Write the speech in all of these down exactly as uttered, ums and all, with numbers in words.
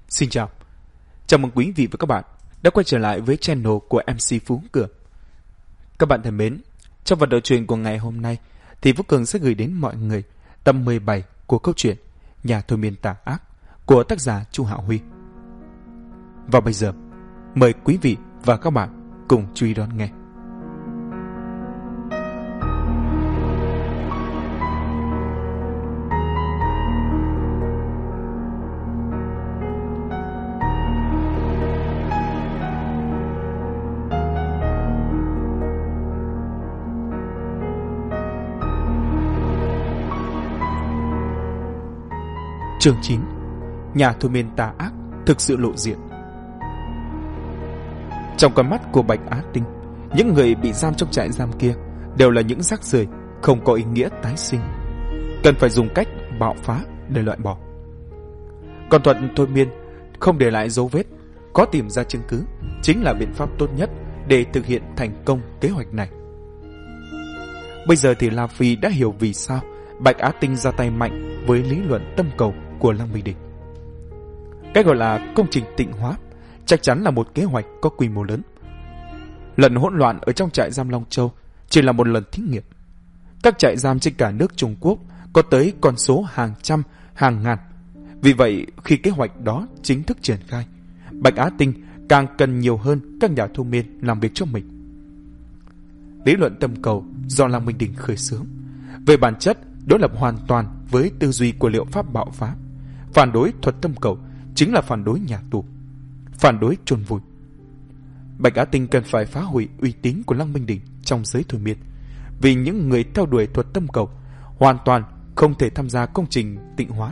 Xin chào, chào mừng quý vị và các bạn đã quay trở lại với channel của em xê Phú Cường. Các bạn thân mến, trong phần đầu truyện của ngày hôm nay thì Phú Cường sẽ gửi đến mọi người tập mười bảy của câu chuyện Nhà thôi miên tà ác của tác giả Chu Hạo Huy. Và bây giờ, mời quý vị và các bạn cùng chú ý đón nghe. Chương chín. Nhà thôi miên tà ác thực sự lộ diện. Trong con mắt của Bạch Á Tinh, những người bị giam trong trại giam kia đều là những rác rưởi không có ý nghĩa tái sinh, cần phải dùng cách bạo phá để loại bỏ. Còn thuật thôi miên không để lại dấu vết, có tìm ra chứng cứ chính là biện pháp tốt nhất để thực hiện thành công kế hoạch này. Bây giờ thì La Phi đã hiểu vì sao Bạch Á Tinh ra tay mạnh với lý luận tâm cầu của Lăng Minh Đỉnh. Cái gọi là công trình tịnh hóa chắc chắn là một kế hoạch có quy mô lớn. Lần hỗn loạn ở trong trại giam Long Châu chỉ là một lần thí nghiệm. Các trại giam trên cả nước Trung Quốc có tới con số hàng trăm, hàng ngàn. Vì vậy, khi kế hoạch đó chính thức triển khai, Bạch Á Tinh càng cần nhiều hơn các nhà thôi miên làm việc cho mình. Lý luận tâm cầu do Lăng Minh Đỉnh khởi xướng, về bản chất đối lập hoàn toàn với tư duy của liệu pháp bạo phá. Phản đối thuật tâm cầu chính là phản đối nhà tù, phản đối chôn vùi. Bạch Á Tinh cần phải phá hủy uy tín của Lăng Minh Đỉnh trong giới thôi miên, vì những người theo đuổi thuật tâm cầu hoàn toàn không thể tham gia công trình tịnh hóa.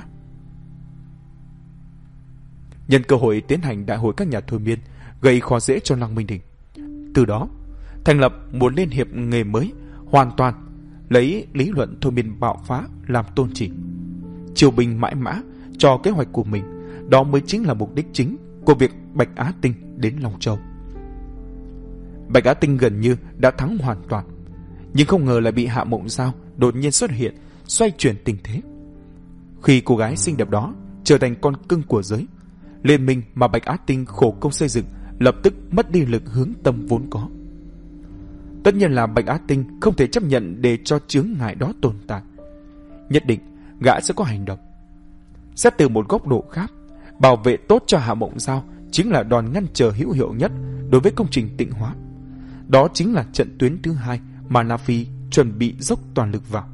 Nhân cơ hội tiến hành đại hội các nhà thôi miên, gây khó dễ cho Lăng Minh Đỉnh, từ đó thành lập một liên hiệp nghề mới, hoàn toàn lấy lý luận thôi miên bạo phá làm tôn chỉ, chiêu binh mãi mã cho kế hoạch của mình. Đó mới chính là mục đích chính của việc Bạch Á Tinh đến Long Châu. Bạch Á Tinh gần như đã thắng hoàn toàn, nhưng không ngờ lại bị Hạ Mộng Giao đột nhiên xuất hiện, xoay chuyển tình thế. Khi cô gái xinh đẹp đó trở thành con cưng của giới, liên minh mà Bạch Á Tinh khổ công xây dựng lập tức mất đi lực hướng tâm vốn có. Tất nhiên là Bạch Á Tinh không thể chấp nhận để cho chướng ngại đó tồn tại. Nhất định gã sẽ có hành động. Xét từ một góc độ khác, bảo vệ tốt cho Hạ Mộng Giao chính là đòn ngăn trở hữu hiệu nhất đối với công trình tịnh hóa. Đó chính là trận tuyến thứ hai mà La Phi chuẩn bị dốc toàn lực vào.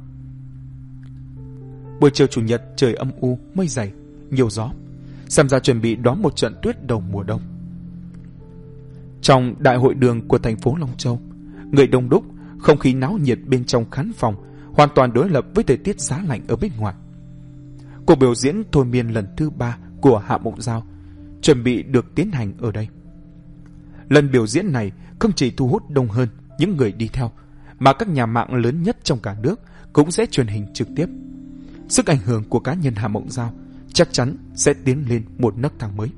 Buổi chiều chủ nhật trời âm u, mây dày, nhiều gió, xem ra chuẩn bị đón một trận tuyết đầu mùa đông. Trong đại hội đường của thành phố Long Châu, người đông đúc, không khí náo nhiệt bên trong khán phòng hoàn toàn đối lập với thời tiết giá lạnh ở bên ngoài. Cuộc biểu diễn thôi miên lần thứ ba của Hạ Mộng Giao chuẩn bị được tiến hành ở đây. Lần biểu diễn này không chỉ thu hút đông hơn những người đi theo, mà các nhà mạng lớn nhất trong cả nước cũng sẽ truyền hình trực tiếp. Sức ảnh hưởng của cá nhân Hạ Mộng Giao chắc chắn sẽ tiến lên một nấc thang mới.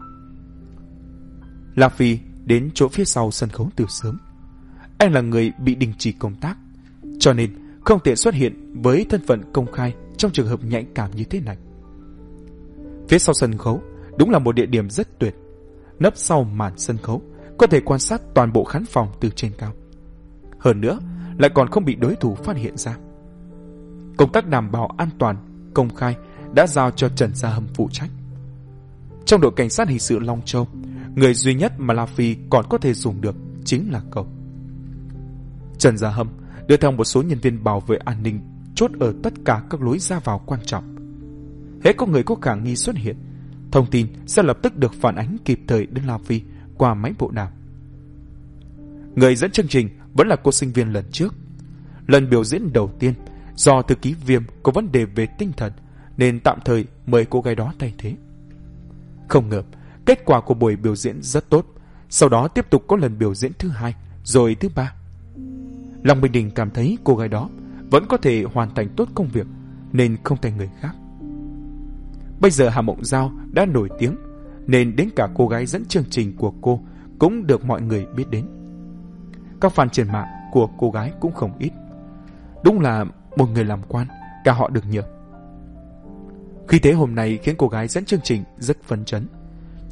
La Phi đến chỗ phía sau sân khấu từ sớm. Anh là người bị đình chỉ công tác, cho nên không thể xuất hiện với thân phận công khai trong trường hợp nhạy cảm như thế này. Phía sau sân khấu đúng là một địa điểm rất tuyệt. Nấp sau màn sân khấu có thể quan sát toàn bộ khán phòng từ trên cao. Hơn nữa lại còn không bị đối thủ phát hiện ra. Công tác đảm bảo an toàn công khai đã giao cho Trần Gia Hâm phụ trách. Trong đội cảnh sát hình sự Long Châu, người duy nhất mà La Phi còn có thể dùng được chính là cậu. Trần Gia Hâm đưa theo một số nhân viên bảo vệ an ninh chốt ở tất cả các lối ra vào quan trọng. Hễ có người có khả nghi xuất hiện, thông tin sẽ lập tức được phản ánh kịp thời đến La Phi qua máy bộ đàm. Người dẫn chương trình vẫn là cô sinh viên lần trước. Lần biểu diễn đầu tiên, do thư ký Viêm có vấn đề về tinh thần nên tạm thời mời cô gái đó thay thế. Không ngờ kết quả của buổi biểu diễn rất tốt. Sau đó tiếp tục có lần biểu diễn thứ hai, rồi thứ ba. Lăng Minh Đỉnh cảm thấy cô gái đó vẫn có thể hoàn thành tốt công việc nên không thay người khác. Bây giờ Hạ Mộng Giao đã nổi tiếng nên đến cả cô gái dẫn chương trình của cô cũng được mọi người biết đến. Các fan trên mạng của cô gái cũng không ít. Đúng là một người làm quan, cả họ được nhờ. Khi thế hôm nay khiến cô gái dẫn chương trình rất phấn chấn.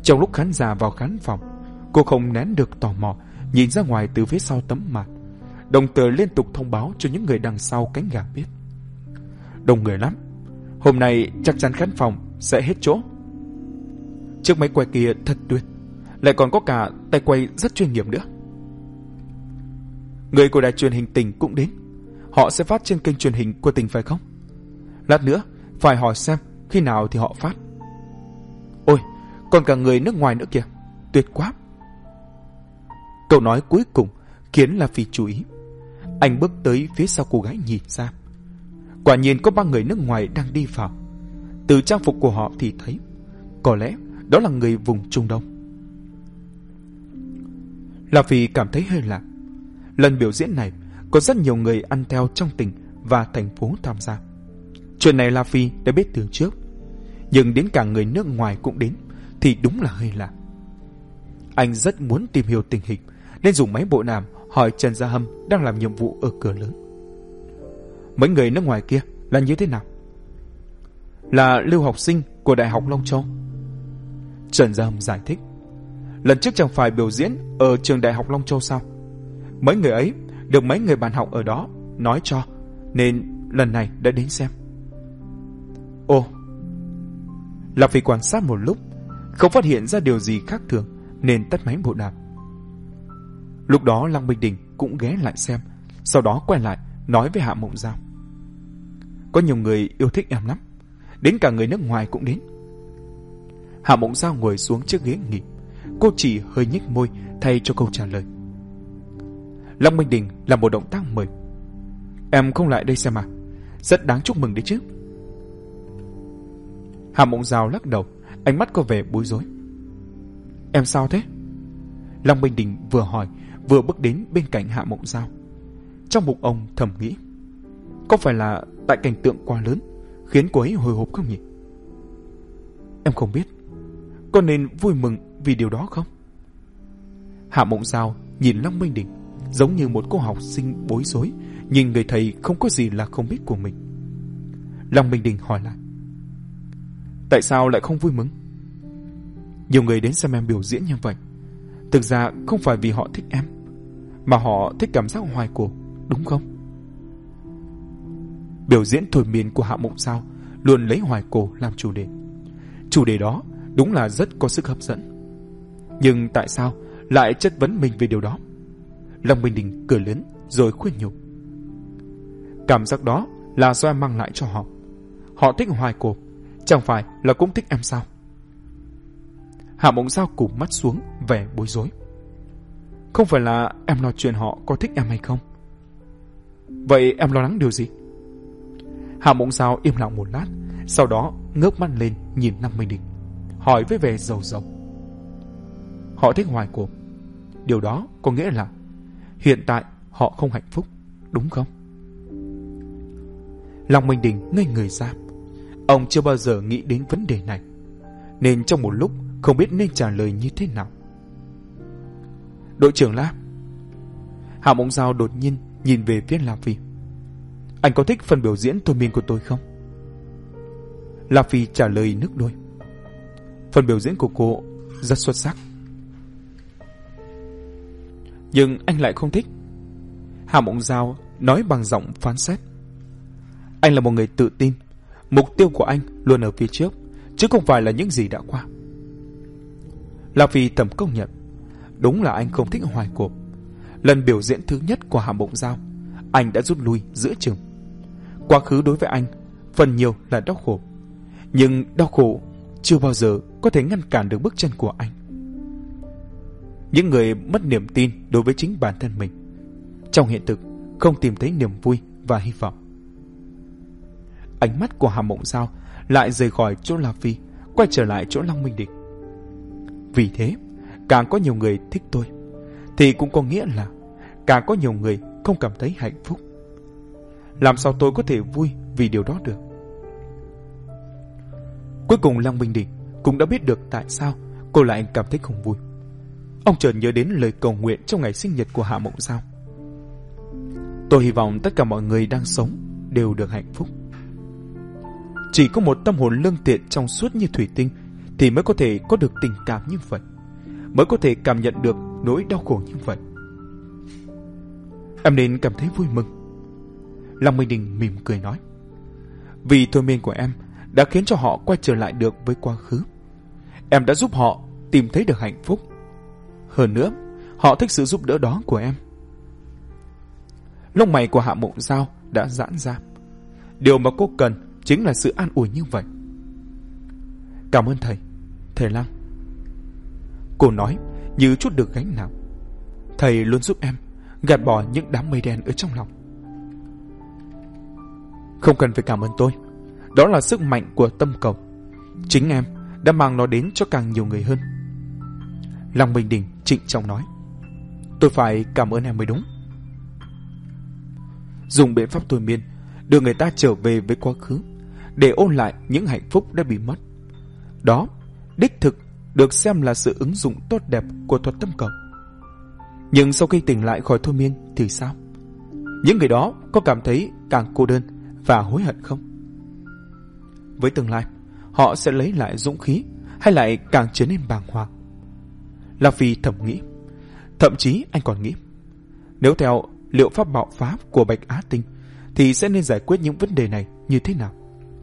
Trong lúc khán giả vào khán phòng, cô không nén được tò mò nhìn ra ngoài từ phía sau tấm màn, đồng thời liên tục thông báo cho những người đằng sau cánh gà biết. Đông người lắm, hôm nay chắc chắn khán phòng sẽ hết chỗ. Chiếc máy quay kia thật tuyệt, lại còn có cả tay quay rất chuyên nghiệp nữa. Người của đài truyền hình tỉnh cũng đến. Họ sẽ phát trên kênh truyền hình của tỉnh phải không? Lát nữa phải hỏi xem khi nào thì họ phát. Ôi, còn cả người nước ngoài nữa kìa, tuyệt quá. Câu nói cuối cùng khiến La Phi chú ý. Anh bước tới phía sau cô gái nhìn ra. Quả nhiên có ba người nước ngoài đang đi vào. Từ trang phục của họ thì thấy có lẽ đó là người vùng Trung Đông. La Phi cảm thấy hơi lạ. Lần biểu diễn này có rất nhiều người ăn theo trong tỉnh và thành phố tham gia. Chuyện này La Phi đã biết từ trước, nhưng đến cả người nước ngoài cũng đến thì đúng là hơi lạ. Anh rất muốn tìm hiểu tình hình nên dùng máy bộ đàm hỏi Trần Gia Hâm đang làm nhiệm vụ ở cửa lớn. Mấy người nước ngoài kia là như thế nào? Là lưu học sinh của Đại học Long Châu. Trần Gia Hâm giải thích. Lần trước chẳng phải biểu diễn ở trường Đại học Long Châu sao? Mấy người ấy được mấy người bạn học ở đó nói cho, nên lần này đã đến xem. Ồ. La Phi quan sát một lúc, không phát hiện ra điều gì khác thường nên tắt máy bộ đàm. Lúc đó Lăng Bình Đình cũng ghé lại xem, sau đó quay lại nói với Hạ Mộng Giao. Có nhiều người yêu thích em lắm, đến cả người nước ngoài cũng đến. Hạ Mộng Giao ngồi xuống chiếc ghế nghỉ, cô chỉ hơi nhếch môi thay cho câu trả lời. Lăng Bình Đình làm một động tác mời. Em không lại đây xem à? Rất đáng chúc mừng đấy chứ. Hạ Mộng Giao lắc đầu, ánh mắt có vẻ bối rối. Em sao thế? Lăng Bình Đình vừa hỏi vừa bước đến bên cạnh Hạ Mộng Giao. Trong bụng ông thầm nghĩ, có phải là tại cảnh tượng quá lớn khiến cô ấy hồi hộp không nhỉ? Em không biết, có nên vui mừng vì điều đó không? Hạ Mộng Giao nhìn Lăng Bình Đình giống như một cô học sinh bối rối nhìn người thầy không có gì là không biết của mình. Lăng Bình Đình hỏi lại, tại sao lại không vui mừng? Nhiều người đến xem em biểu diễn như vậy, thực ra không phải vì họ thích em, mà họ thích cảm giác hoài cổ, đúng không? Biểu diễn thôi miên của Hạ Mộng Giao luôn lấy hoài cổ làm chủ đề. Chủ đề đó đúng là rất có sức hấp dẫn. Nhưng tại sao lại chất vấn mình về điều đó? Lăng Bình Đình cười lớn rồi khuyên nhủ. Cảm giác đó là do em mang lại cho họ. Họ thích hoài cổ, chẳng phải là cũng thích em sao? Hạ Mộng Giao cụp mắt xuống vẻ bối rối. Không phải là em nói chuyện họ có thích em hay không? Vậy em lo lắng điều gì? Hạ Mộng Giao im lặng một lát, sau đó ngước mắt lên nhìn Lăng Bình Đình, hỏi với vẻ rầu rầu. Họ thích hoài cổ, điều đó có nghĩa là hiện tại họ không hạnh phúc, đúng không? Lăng Bình Đình ngây người ra. Ông chưa bao giờ nghĩ đến vấn đề này, nên trong một lúc không biết nên trả lời như thế nào. Đội trưởng La. Hạ Mộng Giao đột nhiên nhìn về phía La Phi. Anh có thích phần biểu diễn thôi miên của tôi không? La Phi trả lời nước đôi. Phần biểu diễn của cô rất xuất sắc. Nhưng anh lại không thích. Hạ Mộng Giao nói bằng giọng phán xét. Anh là một người tự tin, mục tiêu của anh luôn ở phía trước, chứ không phải là những gì đã qua. La Phi thầm công nhận, đúng là anh không thích hoài cổ. Lần biểu diễn thứ nhất của Hạ Mộng Giao, anh đã rút lui giữa chừng. Quá khứ đối với anh phần nhiều là đau khổ, nhưng đau khổ chưa bao giờ có thể ngăn cản được bước chân của anh. Những người mất niềm tin đối với chính bản thân mình, trong hiện thực không tìm thấy niềm vui và hy vọng. Ánh mắt của Hạ Mộng Giao lại rời khỏi chỗ La Phi, quay trở lại chỗ Lăng Minh Đình. Vì thế, càng có nhiều người thích tôi, thì cũng có nghĩa là càng có nhiều người không cảm thấy hạnh phúc. Làm sao tôi có thể vui vì điều đó được? Cuối cùng Lăng Minh Đình cũng đã biết được tại sao cô lại cảm thấy không vui. Ông chợt nhớ đến lời cầu nguyện trong ngày sinh nhật của Hạ Mộng Giao. Tôi hy vọng tất cả mọi người đang sống đều được hạnh phúc. Chỉ có một tâm hồn lương thiện trong suốt như thủy tinh thì mới có thể có được tình cảm như vậy, mới có thể cảm nhận được nỗi đau khổ như vậy. Em nên cảm thấy vui mừng. Lăng Minh Đình mỉm cười nói. Vì thôi miên của em đã khiến cho họ quay trở lại được với quá khứ. Em đã giúp họ tìm thấy được hạnh phúc. Hơn nữa, họ thích sự giúp đỡ đó của em. Lông mày của Hạ Mộng Giao đã giãn ra. Điều mà cô cần chính là sự an ủi như vậy. Cảm ơn thầy, thầy Lăng. Cô nói như chút được gánh nặng. Thầy luôn giúp em gạt bỏ những đám mây đen ở trong lòng. Không cần phải cảm ơn tôi. Đó là sức mạnh của tâm cầu. Chính em đã mang nó đến cho càng nhiều người hơn. Lăng Minh Đình trịnh trọng nói. Tôi phải cảm ơn em mới đúng. Dùng biện pháp thôi miên đưa người ta trở về với quá khứ để ôn lại những hạnh phúc đã bị mất. Đó đích thực được xem là sự ứng dụng tốt đẹp của thuật tâm cầu. Nhưng sau khi tỉnh lại khỏi thôi miên thì sao? Những người đó có cảm thấy càng cô đơn và hối hận không? Với tương lai, họ sẽ lấy lại dũng khí hay lại càng trở nên bàng hoàng? La Phi thầm nghĩ. Thậm chí anh còn nghĩ, nếu theo liệu pháp bạo phá của Bạch Á Tinh thì sẽ nên giải quyết những vấn đề này như thế nào?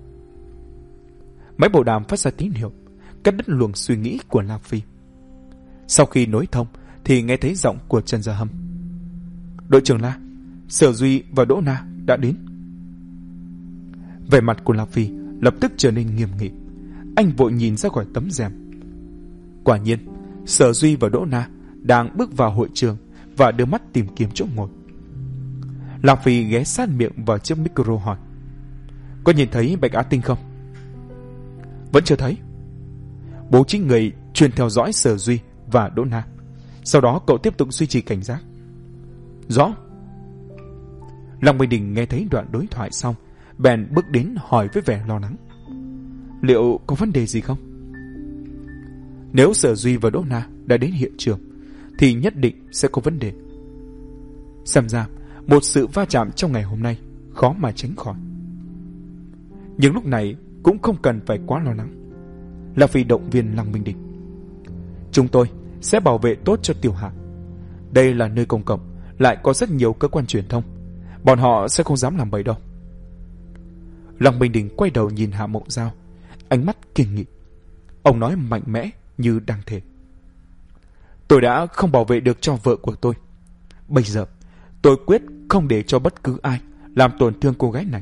Máy bộ đàm phát ra tín hiệu, cắt đứt luồng suy nghĩ của La Phi. Sau khi nối thông thì nghe thấy giọng của Trần Gia Hâm. Đội trưởng La, Sở Duy và Đỗ Na đã đến. Vẻ mặt của La Phi lập tức trở nên nghiêm nghị. Anh vội nhìn ra khỏi tấm rèm. Quả nhiên, Sở Duy và Đỗ Na đang bước vào hội trường và đưa mắt tìm kiếm chỗ ngồi. La Phi ghé sát miệng vào chiếc micro hỏi. Có nhìn thấy Bạch Á Tinh không? Vẫn chưa thấy. Bố trí người truyền theo dõi Sở Duy và Đỗ Na. Sau đó cậu tiếp tục duy trì cảnh giác. Rõ. Lăng Minh Đình nghe thấy đoạn đối thoại xong, bèn bước đến hỏi với vẻ lo lắng. Liệu có vấn đề gì không? Nếu Sở Duy và Đỗ Na đã đến hiện trường thì nhất định sẽ có vấn đề. Xem ra một sự va chạm trong ngày hôm nay khó mà tránh khỏi. Nhưng lúc này cũng không cần phải quá lo lắng. Là vì động viên Lăng Minh Đình. Chúng tôi sẽ bảo vệ tốt cho Tiểu Hạ. Đây là nơi công cộng, lại có rất nhiều cơ quan truyền thông. Bọn họ sẽ không dám làm bậy đâu. Lăng Minh Đình quay đầu nhìn Hạ Mộng Giao, ánh mắt kiên nghị. Ông nói mạnh mẽ như đang thề. Tôi đã không bảo vệ được cho vợ của tôi. Bây giờ tôi quyết không để cho bất cứ ai làm tổn thương cô gái này.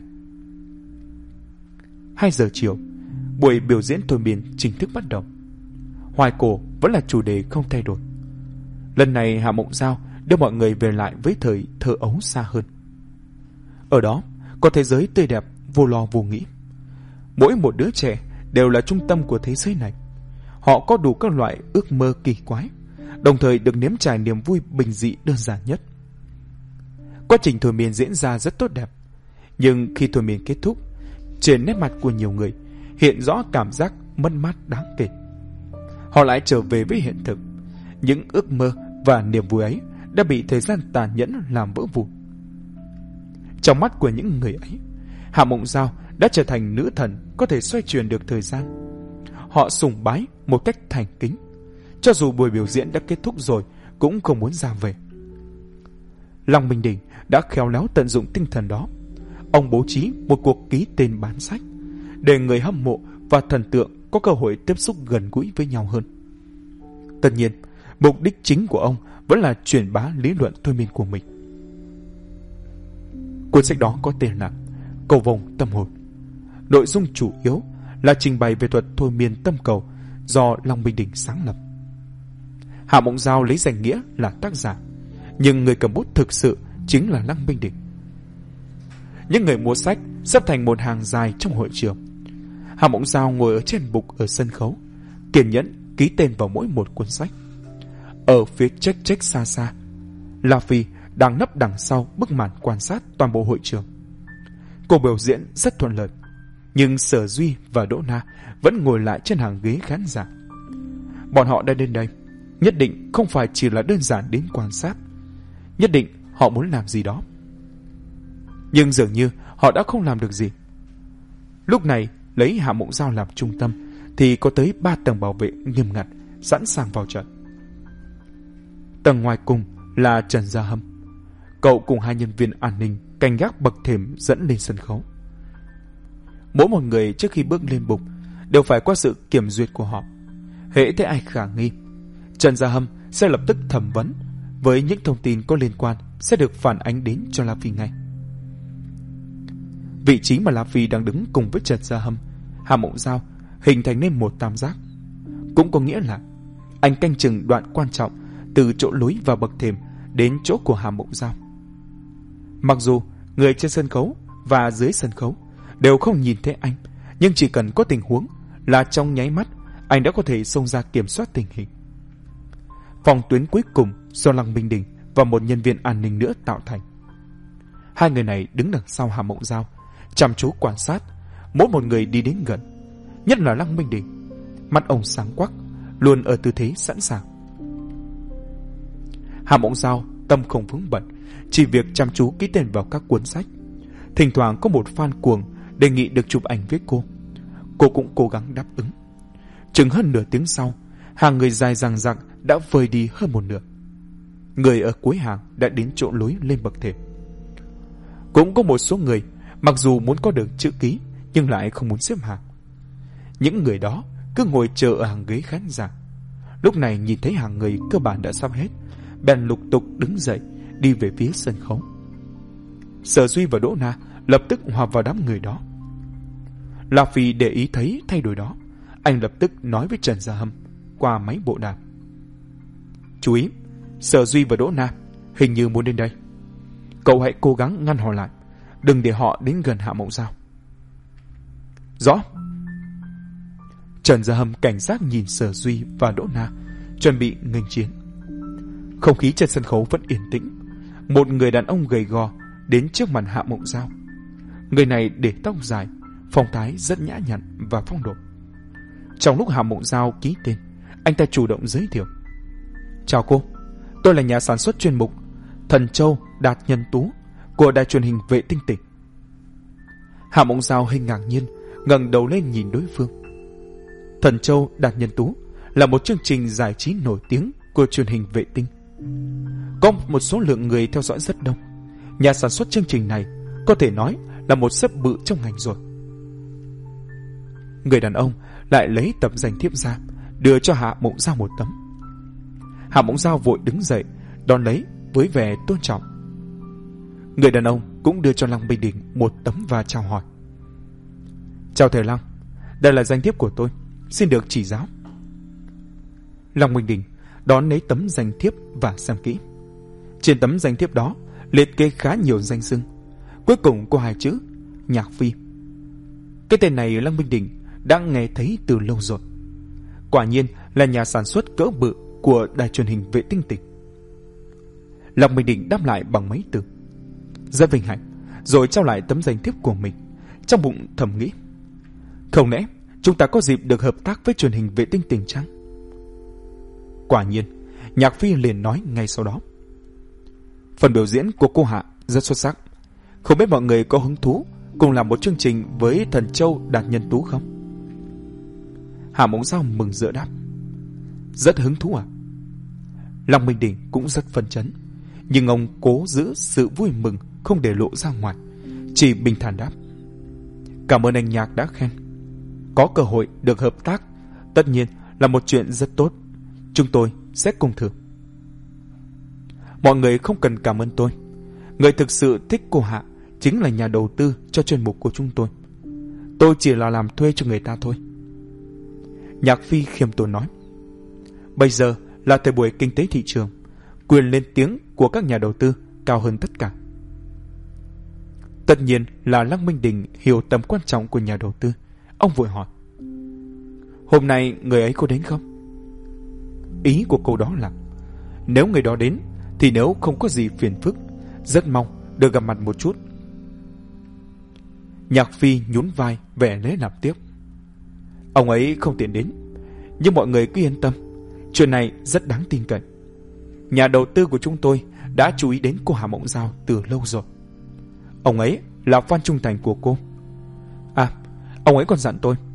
Hai giờ chiều, buổi biểu diễn thôi miên chính thức bắt đầu. Hoài cổ vẫn là chủ đề không thay đổi. Lần này Hạ Mộng Giao đưa mọi người về lại với thời thơ ấu xa hơn. Ở đó có thế giới tươi đẹp, vô lo vô nghĩ. Mỗi một đứa trẻ đều là trung tâm của thế giới này. Họ có đủ các loại ước mơ kỳ quái, đồng thời được nếm trải niềm vui bình dị đơn giản nhất. Quá trình thôi miên diễn ra rất tốt đẹp. Nhưng khi thôi miên kết thúc, trên nét mặt của nhiều người hiện rõ cảm giác mất mát đáng kể. Họ lại trở về với hiện thực. Những ước mơ và niềm vui ấy đã bị thời gian tàn nhẫn làm vỡ vụn. Trong mắt của những người ấy, Hạ Mộng Giao đã trở thành nữ thần có thể xoay chuyển được thời gian. Họ sùng bái một cách thành kính. Cho dù buổi biểu diễn đã kết thúc rồi cũng không muốn ra về. Lăng Minh Đình đã khéo léo tận dụng tinh thần đó. Ông bố trí một cuộc ký tên bán sách để người hâm mộ và thần tượng có cơ hội tiếp xúc gần gũi với nhau hơn. Tất nhiên, mục đích chính của ông vẫn là truyền bá lý luận thôi miên của mình. Cuốn sách đó có tên là Cầu Vồng Tâm Hồn. Nội dung chủ yếu là trình bày về thuật thôi miên tâm cầu do Lăng Minh Đình sáng lập. Hạ Mộng Giao lấy danh nghĩa là tác giả, nhưng người cầm bút thực sự chính là Lăng Minh Đình. Những người mua sách xếp thành một hàng dài trong hội trường. Hạ Mộng Giao ngồi ở trên bục ở sân khấu, kiên nhẫn ký tên vào mỗi một cuốn sách. Ở phía chếch chếch xa xa, La Phi đang nấp đằng sau bức màn quan sát toàn bộ hội trường. Cuộc biểu diễn rất thuận lợi, nhưng Sở Duy và Đỗ Na vẫn ngồi lại trên hàng ghế khán giả. Bọn họ đã đến đây nhất định không phải chỉ là đơn giản đến quan sát. Nhất định họ muốn làm gì đó. Nhưng dường như họ đã không làm được gì. Lúc này lấy Hạ Mộng Giao làm trung tâm thì có tới ba tầng bảo vệ nghiêm ngặt sẵn sàng vào trận. Tầng ngoài cùng là Trần Gia Hâm. Cậu cùng hai nhân viên an ninh canh gác bậc thềm dẫn lên sân khấu. Mỗi một người trước khi bước lên bục đều phải qua sự kiểm duyệt của họ. Hễ thấy ai khả nghi, Trần Gia Hâm sẽ lập tức thẩm vấn, với những thông tin có liên quan sẽ được phản ánh đến cho La Phi ngay. Vị trí mà La Phi đang đứng cùng với Trần Gia Hâm, Hà Mộng Giao hình thành nên một tam giác. Cũng có nghĩa là anh canh chừng đoạn quan trọng từ chỗ lối vào bậc thềm đến chỗ của Hà Mộng Giao. Mặc dù người trên sân khấu và dưới sân khấu đều không nhìn thấy anh, nhưng chỉ cần có tình huống là trong nháy mắt anh đã có thể xông ra kiểm soát tình hình. Phòng tuyến cuối cùng do Lăng Minh Đình và một nhân viên an ninh nữa tạo thành. Hai người này đứng đằng sau Hà Mộng Giao, chăm chú quan sát mỗi một người đi đến gần. Nhất là Lăng Minh Đình, mắt ông sáng quắc, luôn ở tư thế sẵn sàng. Hà Mộng Giao tâm không vướng bận, chỉ việc chăm chú ký tên vào các cuốn sách. Thỉnh thoảng có một fan cuồng đề nghị được chụp ảnh với cô, cô cũng cố gắng đáp ứng. Chừng hơn nửa tiếng sau, hàng người dài dằng dặc đã vơi đi hơn một nửa. Người ở cuối hàng đã đến chỗ lối lên bậc thềm. Cũng có một số người mặc dù muốn có được chữ ký nhưng lại không muốn xếp hàng. Những người đó cứ ngồi chờ ở hàng ghế khán giả. Lúc này nhìn thấy hàng người cơ bản đã sắp hết, bèn lục tục đứng dậy đi về phía sân khấu. Sở Duy và Đỗ Na lập tức hòa vào đám người đó. La Phi để ý thấy thay đổi đó, anh lập tức nói với Trần Gia Hâm qua máy bộ đàm: chú ý, Sở Duy và Đỗ Na hình như muốn đến đây. Cậu hãy cố gắng ngăn họ lại, đừng để họ đến gần Hạ Mộng Giao. Rõ. Trần Gia Hâm cảnh giác nhìn Sở Duy và Đỗ Na, chuẩn bị nghênh chiến. Không khí trên sân khấu vẫn yên tĩnh. Một người đàn ông gầy gò đến trước mặt Hạ Mộng Giao. Người này để tóc dài, phong thái rất nhã nhặn và phong độ. Trong lúc Hạ Mộng Giao ký tên, anh ta chủ động giới thiệu: chào cô, tôi là nhà sản xuất chuyên mục Thần Châu Đạt Nhân Tú của đài truyền hình Vệ Tinh tỉnh. Hạ Mộng Giao hơi ngạc nhiên, ngẩng đầu lên nhìn đối phương. Thần Châu Đạt Nhân Tú là một chương trình giải trí nổi tiếng của truyền hình Vệ Tinh. Có một số lượng người theo dõi rất đông. Nhà sản xuất chương trình này có thể nói là một sấp bự trong ngành rồi. Người đàn ông lại lấy tập danh thiếp ra, đưa cho Hạ Mộng Giao một tấm. Hạ Mộng Giao vội đứng dậy đón lấy với vẻ tôn trọng. Người đàn ông cũng đưa cho Lăng Minh Đình một tấm và chào hỏi: chào thầy Lăng, đây là danh thiếp của tôi, xin được chỉ giáo. Lăng Minh Đình đón lấy tấm danh thiếp và xem kỹ. Trên tấm danh thiếp đó liệt kê khá nhiều danh xưng, cuối cùng có hai chữ Nhạc Phi. Cái tên này Lăng Minh Đình đã nghe thấy từ lâu rồi. Quả nhiên là nhà sản xuất cỡ bự của đài truyền hình Vệ Tinh tỉnh. Lăng Minh Đình đáp lại bằng mấy từ: rất vinh hạnh, rồi trao lại tấm danh thiếp của mình. Trong bụng thầm nghĩ: không lẽ chúng ta có dịp được hợp tác với truyền hình Vệ Tinh tỉnh chăng? Quả nhiên, Nhạc Phi liền nói ngay sau đó: phần biểu diễn của cô Hạ rất xuất sắc. Không biết mọi người có hứng thú cùng làm một chương trình với Thần Châu Đạt Nhân Tú không? Hạ Mộng Giao mừng rỡ đáp: rất hứng thú à? Lăng Minh Đình cũng rất phấn chấn, nhưng ông cố giữ sự vui mừng không để lộ ra ngoài, chỉ bình thản đáp: cảm ơn anh Nhạc đã khen. Có cơ hội được hợp tác tất nhiên là một chuyện rất tốt, chúng tôi sẽ cùng thử. Mọi người không cần cảm ơn tôi. Người thực sự thích cô Hạ chính là nhà đầu tư cho chuyên mục của chúng tôi. Tôi chỉ là làm thuê cho người ta thôi. Nhạc Phi khiêm tốn nói: bây giờ là thời buổi kinh tế thị trường, quyền lên tiếng của các nhà đầu tư cao hơn tất cả. Tất nhiên là Lăng Minh Đình hiểu tầm quan trọng của nhà đầu tư. Ông vội hỏi: hôm nay người ấy có đến không? Ý của câu đó là nếu người đó đến thì nếu không có gì phiền phức, rất mong được gặp mặt một chút. Nhạc Phi nhún vai vẻ lấy làm tiếc: ông ấy không tiện đến, nhưng mọi người cứ yên tâm, chuyện này rất đáng tin cậy. Nhà đầu tư của chúng tôi đã chú ý đến cô Hà Mộng Giao từ lâu rồi. Ông ấy là fan trung thành của cô. À, ông ấy còn dặn tôi,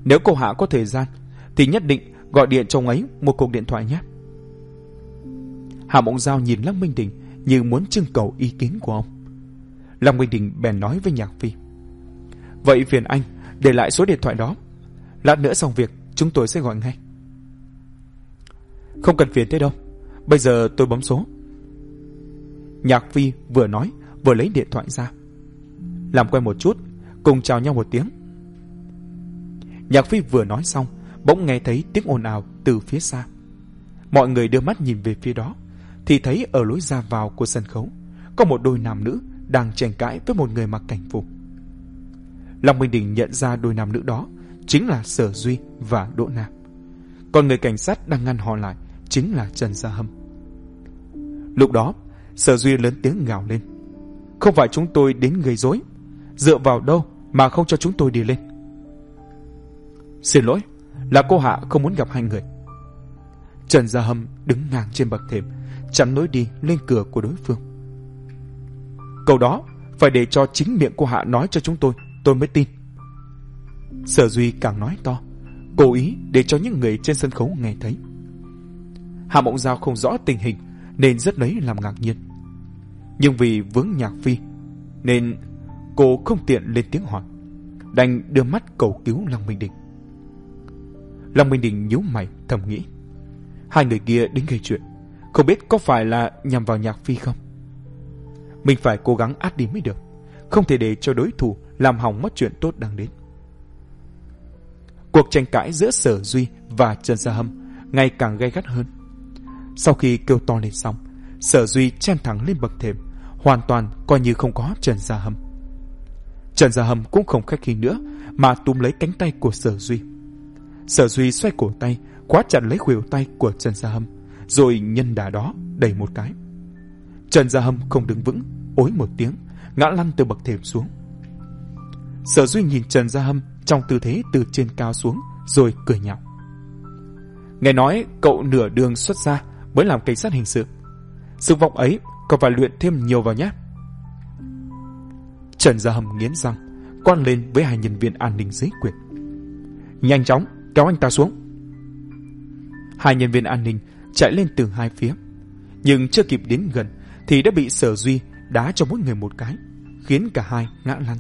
Nếu cô Hạ có thời gian thì nhất định gọi điện cho ông ấy một cuộc điện thoại nhé. Hạ Mộng Giao nhìn Lăng Minh Đình như muốn trưng cầu ý kiến của ông. Lăng Minh Đình bèn nói với Nhạc Phi: vậy phiền anh để lại số điện thoại đó. Lát nữa xong việc chúng tôi sẽ gọi ngay. Không cần phiền thế đâu, bây giờ tôi bấm số. Nhạc Phi vừa nói vừa lấy điện thoại ra. Làm quen một chút, cùng chào nhau một tiếng. Nhạc Phi vừa nói xong, bỗng nghe thấy tiếng ồn ào từ phía xa. Mọi người đưa mắt nhìn về phía đó, thì thấy ở lối ra vào của sân khấu có một đôi nam nữ đang tranh cãi với một người mặc cảnh phục. Lăng Minh Đình nhận ra đôi nam nữ đó chính là Sở Duy và Đỗ Na. Còn người cảnh sát đang ngăn họ lại chính là Trần Gia Hâm. Lúc đó, Sở Duy lớn tiếng gào lên: không phải chúng tôi đến gây rối, dựa vào đâu mà không cho chúng tôi đi lên? Xin lỗi, là cô Hạ không muốn gặp hai người. Trần Gia Hâm đứng ngang trên bậc thềm, chắn lối đi lên cửa của đối phương. Câu đó phải để cho chính miệng cô Hạ nói cho chúng tôi, tôi mới tin. Sở Duy càng nói to, cố ý để cho những người trên sân khấu nghe thấy. Hạ Mộng Giao không rõ tình hình nên rất lấy làm ngạc nhiên. Nhưng vì vướng Nhạc Phi nên cô không tiện lên tiếng hỏi, đành đưa mắt cầu cứu Lăng Minh Đình. Lăng Minh Đình nhíu mày thầm nghĩ, hai người kia đến gây chuyện, không biết có phải là nhằm vào Nhạc Phi không? Mình phải cố gắng át đi mới được, không thể để cho đối thủ làm hỏng mất chuyện tốt đang đến. Cuộc tranh cãi giữa Sở Duy và Trần Gia Hâm ngày càng gay gắt hơn. Sau khi kêu to lên xong, Sở Duy chen thẳng lên bậc thềm, hoàn toàn coi như không có Trần Gia Hâm. Trần Gia Hâm cũng không khách khí nữa mà túm lấy cánh tay của Sở Duy. Sở Duy xoay cổ tay, khóa chặt lấy khuỷu tay của Trần Gia Hâm, rồi nhân đà đó đẩy một cái. Trần Gia Hâm không đứng vững, ối một tiếng, ngã lăn từ bậc thềm xuống. Sở Duy nhìn Trần Gia Hâm trong tư thế từ trên cao xuống, rồi cười nhạo: nghe nói cậu nửa đường xuất gia mới làm cảnh sát hình sự, sức vọng ấy còn phải luyện thêm nhiều vào nhé. Trần Gia Hâm nghiến răng, quát lên với hai nhân viên an ninh dưới quyền: nhanh chóng kéo anh ta xuống. Hai nhân viên an ninh chạy lên từ hai phía, nhưng chưa kịp đến gần thì đã bị Sở Duy đá cho mỗi người một cái, khiến cả hai ngã lăn.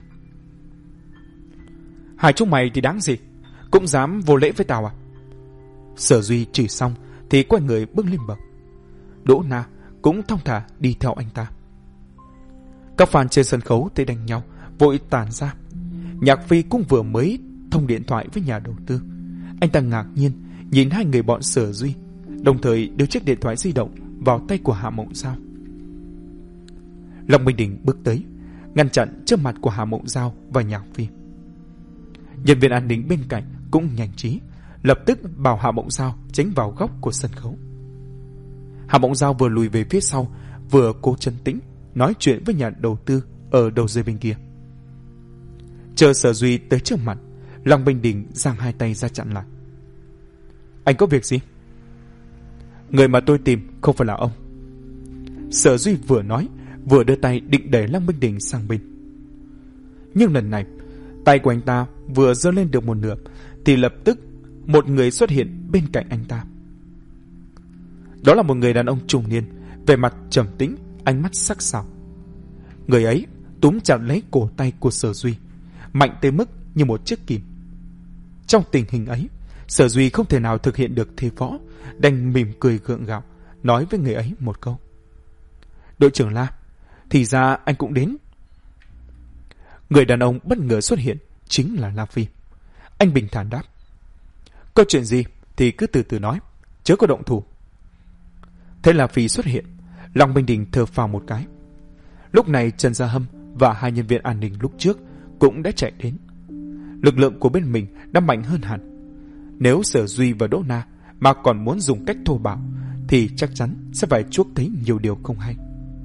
Hai chúng mày thì đáng gì, cũng dám vô lễ với tao à? Sở Duy chửi xong thì quay người bước lên bậc. Đỗ Na cũng thong thả đi theo anh ta. Các fan trên sân khấu thấy đánh nhau vội tản ra. Nhạc Phi cũng vừa mới thông điện thoại với nhà đầu tư. Anh ta ngạc nhiên nhìn hai người bọn Sở Duy, đồng thời đưa chiếc điện thoại di động vào tay của Hạ Mộng Giao. Lăng Minh Đình bước tới, ngăn chặn trước mặt của Hạ Mộng Giao và Nhạc Phi. Nhân viên an ninh bên cạnh cũng nhanh trí, lập tức bảo Hạ Mộng Giao tránh vào góc của sân khấu. Hạ Mộng Giao vừa lùi về phía sau, vừa cố trấn tĩnh nói chuyện với nhà đầu tư ở đầu dây bên kia. Chờ Sở Duy tới trước mặt, Lăng Minh Đình giang hai tay ra chặn lại. Anh có việc gì? Người mà tôi tìm không phải là ông. Sở Duy vừa nói vừa đưa tay định đẩy Lăng Minh Đình sang bên. Nhưng lần này tay của anh ta vừa giơ lên được một nửa thì lập tức một người xuất hiện bên cạnh anh ta. Đó là một người đàn ông trung niên, vẻ mặt trầm tĩnh, ánh mắt sắc sảo. Người ấy túm chặt lấy cổ tay của Sở Duy, mạnh tới mức như một chiếc kìm. Trong tình hình ấy, Sở Duy không thể nào thực hiện được thế võ, đành mỉm cười gượng gạo nói với người ấy một câu: đội trưởng La, thì ra anh cũng đến. Người đàn ông bất ngờ xuất hiện chính là La Phi. Anh bình thản đáp: có chuyện gì thì cứ từ từ nói, chớ có động thủ. Thế La Phi xuất hiện, Lăng Minh Đình thở phào một cái. Lúc này Trần Gia Hâm và hai nhân viên an ninh lúc trước cũng đã chạy đến. Lực lượng của bên mình đã mạnh hơn hẳn. Nếu Sở Duy và Đỗ Na mà còn muốn dùng cách thô bạo thì chắc chắn sẽ phải chuốc thấy nhiều điều không hay.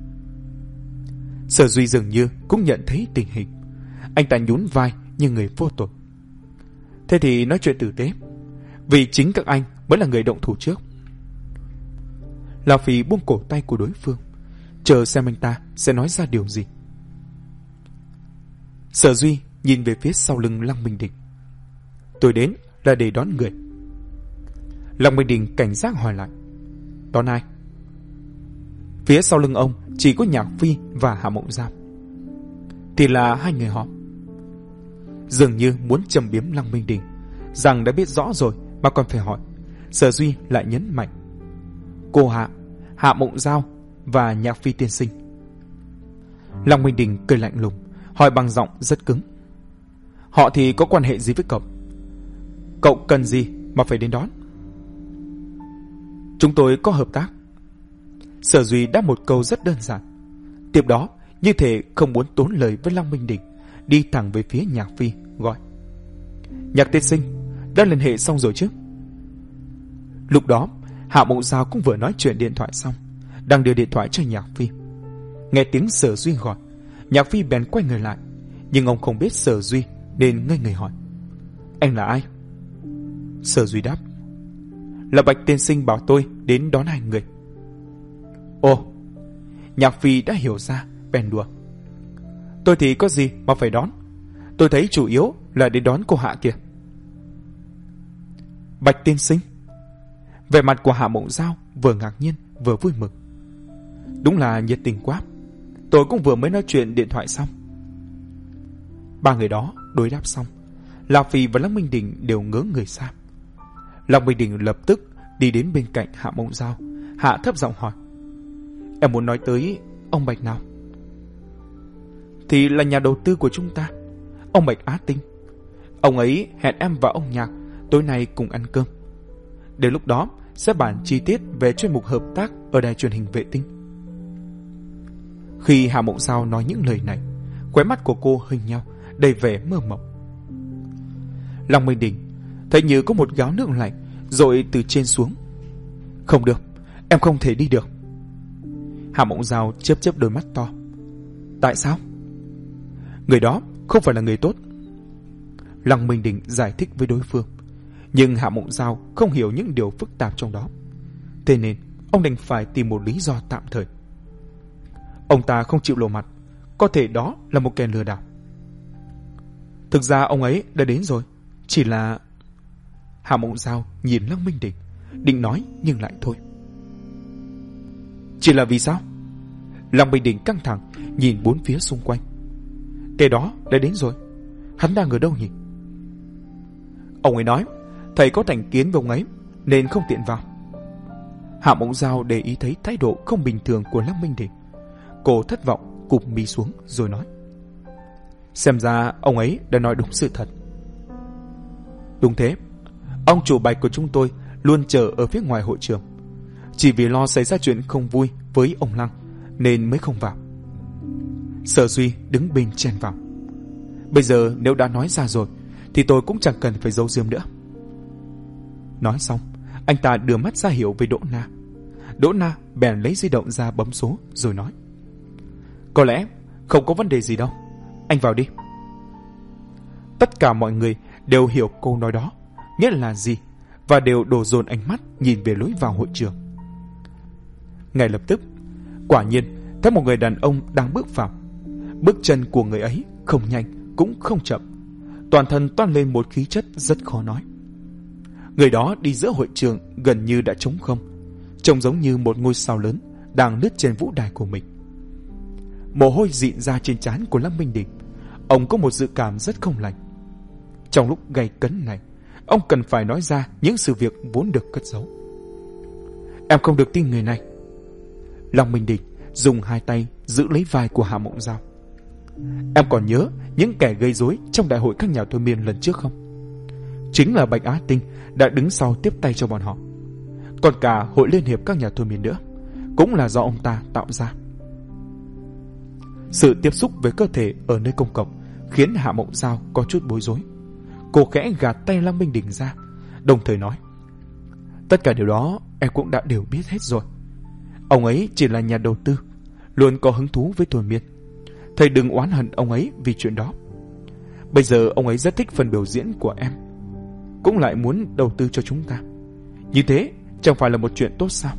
Sở Duy dường như cũng nhận thấy tình hình. Anh ta nhún vai như người vô tội. Thế thì nói chuyện tử tế, vì chính các anh mới là người động thủ trước. La Phi buông cổ tay của đối phương, chờ xem anh ta sẽ nói ra điều gì. Sở Duy nhìn về phía sau lưng Lăng Minh Đình. Tôi đến là để đón người. Long Minh Đình cảnh giác hỏi lại: Đón ai? Phía sau lưng ông chỉ có Nhạc Phi và Hạ Mộng Giao. Thì là hai người họ. Dường như muốn châm biếm Long Minh Đình rằng đã biết rõ rồi mà còn phải hỏi, Sở Duy lại nhấn mạnh: Cô Hạ, Hạ Mộng Giao và Nhạc Phi tiên sinh. Long Minh Đình cười lạnh lùng, hỏi bằng giọng rất cứng: Họ thì có quan hệ gì với cậu? Cậu cần gì mà phải đến đón? Chúng tôi có hợp tác. Sở Duy đáp một câu rất đơn giản. Tiếp đó, như thể không muốn tốn lời với Long Minh Đình, đi thẳng về phía Nhạc Phi, gọi: Nhạc tiên sinh, đã liên hệ xong rồi chứ? Lúc đó, Hạ Mộng Giao cũng vừa nói chuyện điện thoại xong, đang đưa điện thoại cho Nhạc Phi. Nghe tiếng Sở Duy gọi, Nhạc Phi bèn quay người lại, nhưng ông không biết Sở Duy nên ngây người hỏi: Anh là ai? Sở Duy đáp: Là Bạch tiên sinh bảo tôi đến đón hai người. Ồ, Nhạc Phi đã hiểu ra, bèn đùa: Tôi thì có gì mà phải đón, tôi thấy chủ yếu là đến đón cô Hạ kìa. Bạch tiên sinh? Vẻ mặt của Hạ Mộng Giao vừa ngạc nhiên vừa vui mừng. Đúng là nhiệt tình quá, tôi cũng vừa mới nói chuyện điện thoại xong. Ba người đó đối đáp xong, Lạc Phi và Long Minh Đình đều ngớ người ra. Long Minh Đình lập tức đi đến bên cạnh Hạ Mộng Giao, hạ thấp giọng hỏi: Em muốn nói tới ông Bạch nào? Thì là nhà đầu tư của chúng ta, ông Bạch Á Tinh. Ông ấy hẹn em và ông Nhạc tối nay cùng ăn cơm. Đến lúc đó sẽ bàn chi tiết về chuyên mục hợp tác ở đài truyền hình vệ tinh. Khi Hạ Mộng Giao nói những lời này, khóe mắt của cô hơi nheo, đầy vẻ mơ mộng. Long Minh Đình thấy như có một gáo nước lạnh dội từ trên xuống. Không được, em không thể đi được. Hạ Mộng Giao chớp chớp đôi mắt to. Tại sao? Người đó không phải là người tốt. Long Minh Đình giải thích với đối phương, nhưng Hạ Mộng Giao không hiểu những điều phức tạp trong đó. Thế nên ông đành phải tìm một lý do tạm thời. Ông ta không chịu lộ mặt, có thể đó là một kẻ lừa đảo. Thực ra ông ấy đã đến rồi, chỉ là... Hạ Mộng Giao nhìn Long Minh Đình, định nói nhưng lại thôi. Chỉ là vì sao? Long Minh Đình căng thẳng nhìn bốn phía xung quanh. Kẻ đó đã đến rồi, hắn đang ở đâu nhỉ? Ông ấy nói thầy có thành kiến với ông ấy nên không tiện vào. Hạ Mộng Giao để ý thấy thái độ không bình thường của Long Minh Đình. Cô thất vọng cụp mí xuống rồi nói: Xem ra ông ấy đã nói đúng sự thật. Đúng thế, ông chủ Bạch của chúng tôi luôn chờ ở phía ngoài hội trường, chỉ vì lo xảy ra chuyện không vui với ông Lăng nên mới không vào. Sở Duy đứng bên chen vào: Bây giờ nếu đã nói ra rồi thì tôi cũng chẳng cần phải giấu giếm nữa. Nói xong, anh ta đưa mắt ra hiệu với Đỗ Na. Đỗ Na bèn lấy di động ra bấm số rồi nói: Có lẽ không có vấn đề gì đâu, anh vào đi. Tất cả mọi người đều hiểu câu nói đó nghĩa là gì và đều đổ dồn ánh mắt nhìn về lối vào hội trường. Ngay lập tức, quả nhiên thấy một người đàn ông đang bước vào. Bước chân của người ấy không nhanh cũng không chậm, toàn thân toát lên một khí chất rất khó nói. Người đó đi giữa hội trường gần như đã trống không, trông giống như một ngôi sao lớn đang lướt trên vũ đài của mình. Mồ hôi dịn ra trên trán của Lâm Minh Đình. Ông có một dự cảm rất không lành. Trong lúc gay cấn này, ông cần phải nói ra những sự việc vốn được cất giấu. Em không được tin người này. Long Minh Đình dùng hai tay giữ lấy vai của Hạ Mộng Giao. Em còn nhớ những kẻ gây rối trong đại hội các nhà thôi miên lần trước không? Chính là Bạch Á Tinh đã đứng sau tiếp tay cho bọn họ. Còn cả hội liên hiệp các nhà thôi miên nữa cũng là do ông ta tạo ra. Sự tiếp xúc với cơ thể ở nơi công cộng khiến Hạ Mộng Giao có chút bối rối. Cô khẽ gạt tay Long Minh Đình ra, đồng thời nói: Tất cả điều đó em cũng đã đều biết hết rồi. Ông ấy chỉ là nhà đầu tư, luôn có hứng thú với thôi miên. Thầy đừng oán hận ông ấy vì chuyện đó. Bây giờ ông ấy rất thích phần biểu diễn của em, cũng lại muốn đầu tư cho chúng ta. Như thế chẳng phải là một chuyện tốt sao?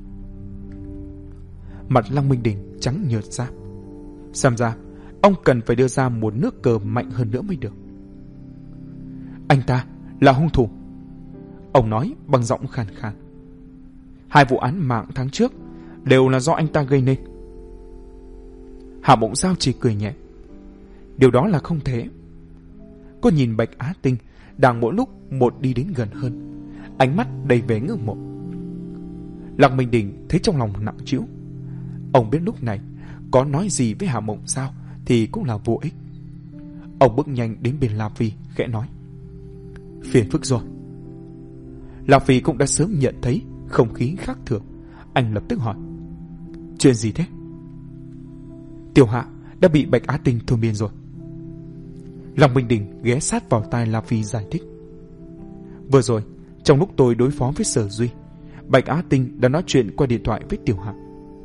Mặt Long Minh Đình trắng nhợt ra. Xem ra ông cần phải đưa ra một nước cờ mạnh hơn nữa mới được. Anh ta là hung thủ. Ông nói bằng giọng khàn khàn. Hai vụ án mạng tháng trước đều là do anh ta gây nên. Hạ Mộng Giao chỉ cười nhẹ. Điều đó là không thể. Cô nhìn Bạch Á Tinh đang mỗi lúc một đi đến gần hơn, ánh mắt đầy vẻ ngưỡng mộ. Lăng Minh Đình thấy trong lòng nặng trĩu. Ông biết lúc này có nói gì với Hạ Mộng Giao thì cũng là vô ích. Ông bước nhanh đến bên La Phi khẽ nói. Phiền phức rồi. La Phi cũng đã sớm nhận thấy không khí khác thường. Anh lập tức hỏi. Chuyện gì thế? Tiểu Hạ đã bị Bạch Á Tinh thôi miên rồi. Lăng Minh Đình ghé sát vào tai La Phi giải thích. Vừa rồi, trong lúc tôi đối phó với Sở Duy, Bạch Á Tinh đã nói chuyện qua điện thoại với Tiểu Hạ.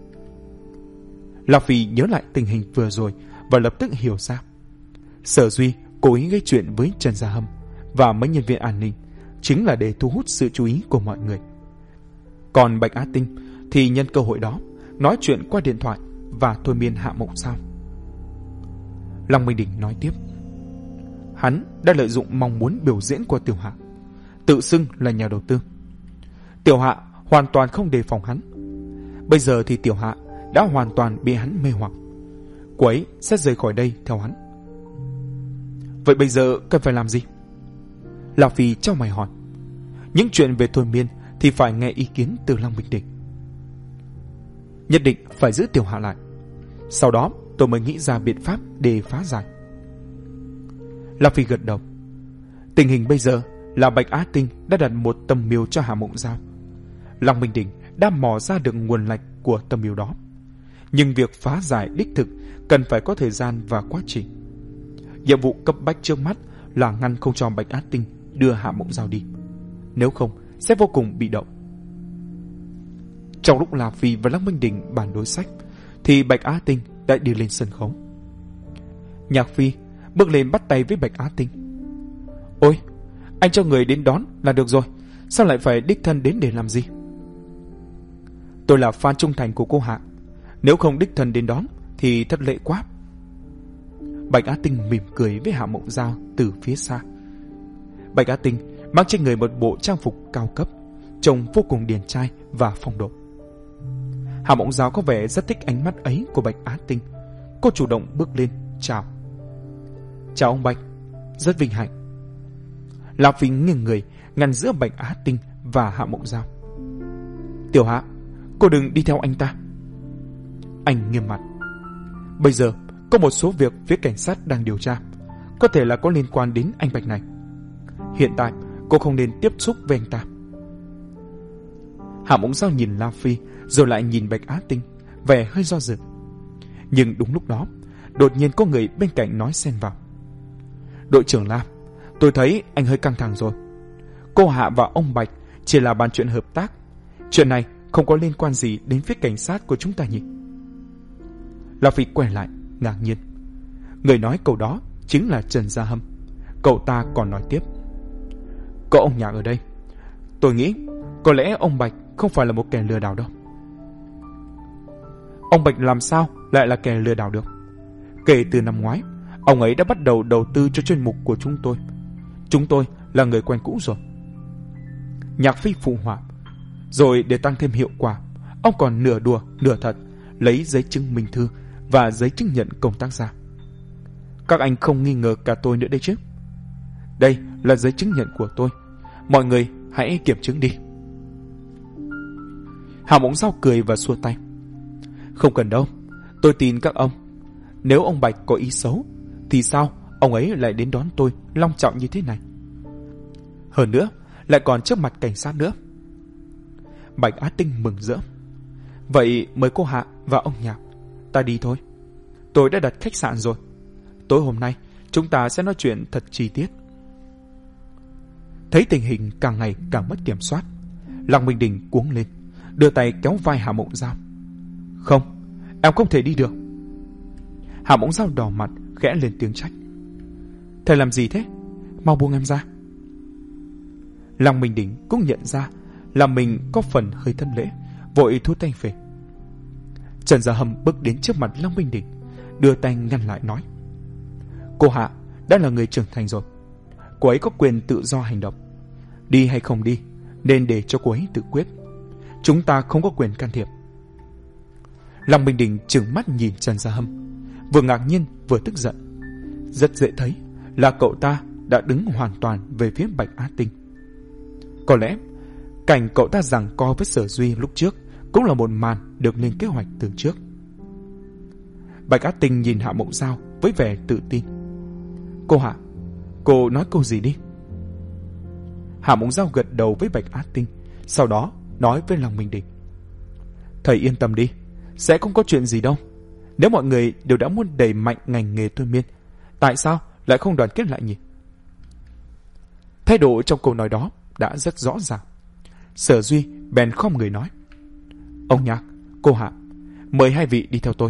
La Phi nhớ lại tình hình vừa rồi và lập tức hiểu ra. Sở Duy cố ý gây chuyện với Trần Gia Hâm và mấy nhân viên an ninh chính là để thu hút sự chú ý của mọi người. Còn Bạch Á Tinh thì nhân cơ hội đó nói chuyện qua điện thoại và thôi miên Hạ Mộng Giao. Lăng Minh Đình nói tiếp. Hắn đã lợi dụng mong muốn biểu diễn của Tiểu Hạ, tự xưng là nhà đầu tư. Tiểu Hạ hoàn toàn không đề phòng hắn. Bây giờ thì Tiểu Hạ đã hoàn toàn bị hắn mê hoặc. Cô ấy sẽ rời khỏi đây theo hắn. Vậy bây giờ cần phải làm gì? Lão Phi trao mày hỏi. Những chuyện về thôi miên thì phải nghe ý kiến từ Lăng Minh Đình. Nhất định phải giữ Tiểu Hạ lại. Sau đó tôi mới nghĩ ra biện pháp để phá giải. Lão Phi gật đầu. Tình hình bây giờ là Bạch Á Tinh đã đặt một tầm miếu cho Hạ Mộng Giao. Lăng Minh Đình đã mò ra được nguồn lạch của tầm miếu đó. Nhưng việc phá giải đích thực cần phải có thời gian và quá trình. Nhiệm vụ cấp bách trước mắt là ngăn không cho Bạch Á Tinh đưa Hạ Mộng Giao đi. Nếu không sẽ vô cùng bị động. Trong lúc La Phi và Lăng Minh Đình bàn đối sách thì Bạch Á Tinh đã đi lên sân khấu. Nhạc Phi bước lên bắt tay với Bạch Á Tinh. Ôi, anh cho người đến đón là được rồi, sao lại phải đích thân đến để làm gì? Tôi là fan trung thành của cô Hạ, nếu không đích thân đến đón thì thất lễ quá. Bạch Á Tinh mỉm cười với Hạ Mộng Giao từ phía xa. Bạch Á Tinh mang trên người một bộ trang phục cao cấp, trông vô cùng điển trai và phong độ. Hạ Mộng Giao có vẻ rất thích ánh mắt ấy của Bạch Á Tinh. Cô chủ động bước lên chào. Chào ông Bạch, rất vinh hạnh. La Phi nghiêng người ngăn giữa Bạch Á Tinh và Hạ Mộng Giao. Tiểu Hạ, cô đừng đi theo anh ta. Anh nghiêm mặt. Bây giờ có một số việc phía cảnh sát đang điều tra, có thể là có liên quan đến anh Bạch này. Hiện tại cô không nên tiếp xúc với anh ta. Hạ Mộng Giao nhìn La Phi rồi lại nhìn Bạch Á Tinh, vẻ hơi do dự. Nhưng đúng lúc đó đột nhiên có người bên cạnh nói xen vào. Đội trưởng La, tôi thấy anh hơi căng thẳng rồi. Cô Hạ và ông Bạch chỉ là bàn chuyện hợp tác. Chuyện này không có liên quan gì đến phía cảnh sát của chúng ta nhỉ? La Phi quay lại ngạc nhiên. Người nói câu đó chính là Trần Gia Hâm. Cậu ta còn nói tiếp. Có ông Nhạc ở đây, tôi nghĩ có lẽ ông Bạch không phải là một kẻ lừa đảo đâu. Ông Bạch làm sao lại là kẻ lừa đảo được? Kể từ năm ngoái, ông ấy đã bắt đầu đầu tư cho chuyên mục của chúng tôi. Chúng tôi là người quen cũ rồi. Nhạc Phi phụ họa. Rồi để tăng thêm hiệu quả, ông còn nửa đùa nửa thật lấy giấy chứng minh thư và giấy chứng nhận công tác ra. Các anh không nghi ngờ cả tôi nữa đấy chứ? Đây là giấy chứng nhận của tôi. Mọi người hãy kiểm chứng đi. Hạ Mộng Giao cười và xua tay. Không cần đâu, tôi tin các ông. Nếu ông Bạch có ý xấu thì sao ông ấy lại đến đón tôi long trọng như thế này? Hơn nữa lại còn trước mặt cảnh sát nữa. Bạch Á Tinh mừng rỡ. Vậy mời cô Hạ và ông Nhạc, ta đi thôi. Tôi đã đặt khách sạn rồi. Tối hôm nay chúng ta sẽ nói chuyện thật chi tiết. Thấy tình hình càng ngày càng mất kiểm soát, Lăng Minh Đình cuống lên, đưa tay kéo vai Hạ Mộng Giao. Không, em không thể đi được. Hạ Mộng Giao đỏ mặt khẽ lên tiếng trách. Thầy làm gì thế? Mau buông em ra. Lăng Minh Đình cũng nhận ra là mình có phần hơi thất lễ, vội thu tay về. Trần Gia Hâm bước đến trước mặt Lăng Minh Đình, đưa tay ngăn lại nói. Cô Hạ đã là người trưởng thành rồi, cô ấy có quyền tự do hành động. Đi hay không đi, nên để cho cô ấy tự quyết. Chúng ta không có quyền can thiệp. Long Minh Đình trừng mắt nhìn Trần Gia Hâm, vừa ngạc nhiên vừa tức giận. Rất dễ thấy là cậu ta đã đứng hoàn toàn về phía Bạch Á Tinh. Có lẽ cảnh cậu ta giằng co với Sở Duy lúc trước cũng là một màn được lên kế hoạch từ trước. Bạch Á Tinh nhìn Hạ Mộng Giao với vẻ tự tin. Cô Hạ, cô nói câu gì đi? Hạ Mộng Giao gật đầu với Bạch Á Tinh, sau đó nói với Long Minh Đình. Thầy yên tâm đi, sẽ không có chuyện gì đâu. Nếu mọi người đều đã muốn đẩy mạnh ngành nghề thôi miên, tại sao lại không đoàn kết lại nhỉ? Thái độ trong câu nói đó đã rất rõ ràng. Sở Duy bèn khom người nói. Ông Nhạc, cô Hạ, mời hai vị đi theo tôi.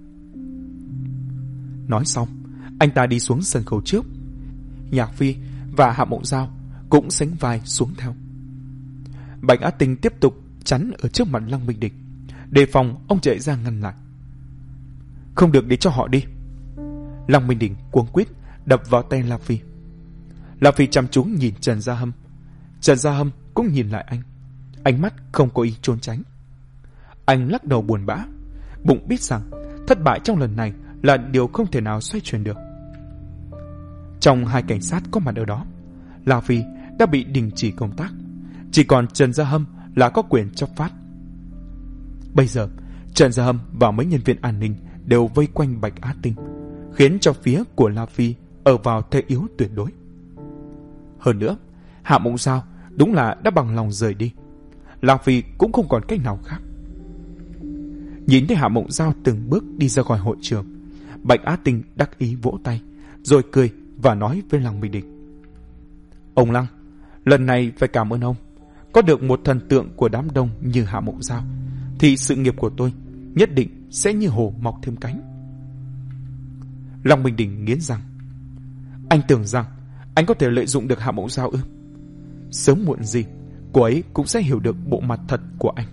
Nói xong, anh ta đi xuống sân khấu trước. Nhạc Phi và Hạ Mộng Giao cũng sánh vai xuống theo. Bạch Á Tinh tiếp tục chắn ở trước mặt Long Minh Đình, đề phòng ông chạy ra ngăn lại. Không được để cho họ đi. Long Minh Đình cuống quýt đập vào tay La Phi. La Phi chăm chú nhìn Trần Gia Hâm. Trần Gia Hâm cũng nhìn lại anh, ánh mắt không có ý trốn tránh. Anh lắc đầu buồn bã, bụng biết rằng thất bại trong lần này là điều không thể nào xoay chuyển được. Trong hai cảnh sát có mặt ở đó, La Phi đã bị đình chỉ công tác, chỉ còn Trần Gia Hâm là có quyền chấp phát. Bây giờ Trần Gia Hâm và mấy nhân viên an ninh đều vây quanh Bạch Á Tinh, khiến cho phía của La Phi ở vào thế yếu tuyệt đối. Hơn nữa, Hạ Mộng Giao đúng là đã bằng lòng rời đi. La Phi cũng không còn cách nào khác. Nhìn thấy Hạ Mộng Giao từng bước đi ra khỏi hội trường, Bạch Á Tinh đắc ý vỗ tay, rồi cười và nói với Lăng Minh Đình. Ông Lăng, lần này phải cảm ơn ông. Có được một thần tượng của đám đông như Hạ Mộng Giao, thì sự nghiệp của tôi nhất định sẽ như hổ mọc thêm cánh. Lăng Minh Đình nghiến răng. Anh tưởng rằng anh có thể lợi dụng được Hạ Mộng Giao ư? Sớm muộn gì, cô ấy cũng sẽ hiểu được bộ mặt thật của anh.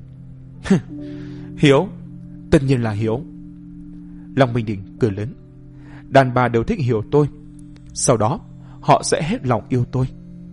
Hiếu, tất nhiên là hiếu. Lăng Minh Đình cười lớn. Đàn bà đều thích hiểu tôi, sau đó họ sẽ hết lòng yêu tôi.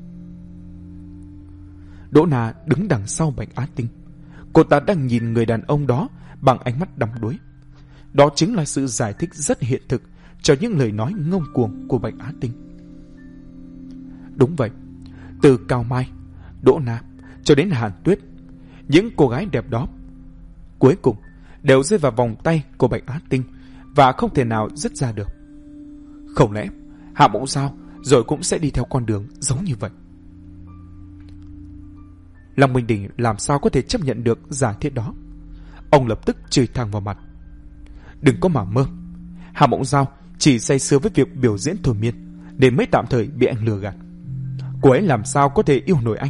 Đỗ Na đứng đằng sau Bạch Á Tinh. Cô ta đang nhìn người đàn ông đó bằng ánh mắt đắm đuối. Đó chính là sự giải thích rất hiện thực cho những lời nói ngông cuồng của Bạch Á Tinh. Đúng vậy, từ Cao Mai, Đỗ Na cho đến Hàn Tuyết, những cô gái đẹp đó cuối cùng đều rơi vào vòng tay của Bạch Á Tinh và không thể nào dứt ra được. Không lẽ Hạ Mộng Giao rồi cũng sẽ đi theo con đường giống như vậy? Lăng Minh Đình làm sao có thể chấp nhận được giả thiết đó. Ông lập tức chửi thẳng vào mặt. Đừng có mà mơ. Hạ Mộng Giao chỉ say sưa với việc biểu diễn thôi miên nên mới tạm thời bị anh lừa gạt. Cô ấy làm sao có thể yêu nổi anh?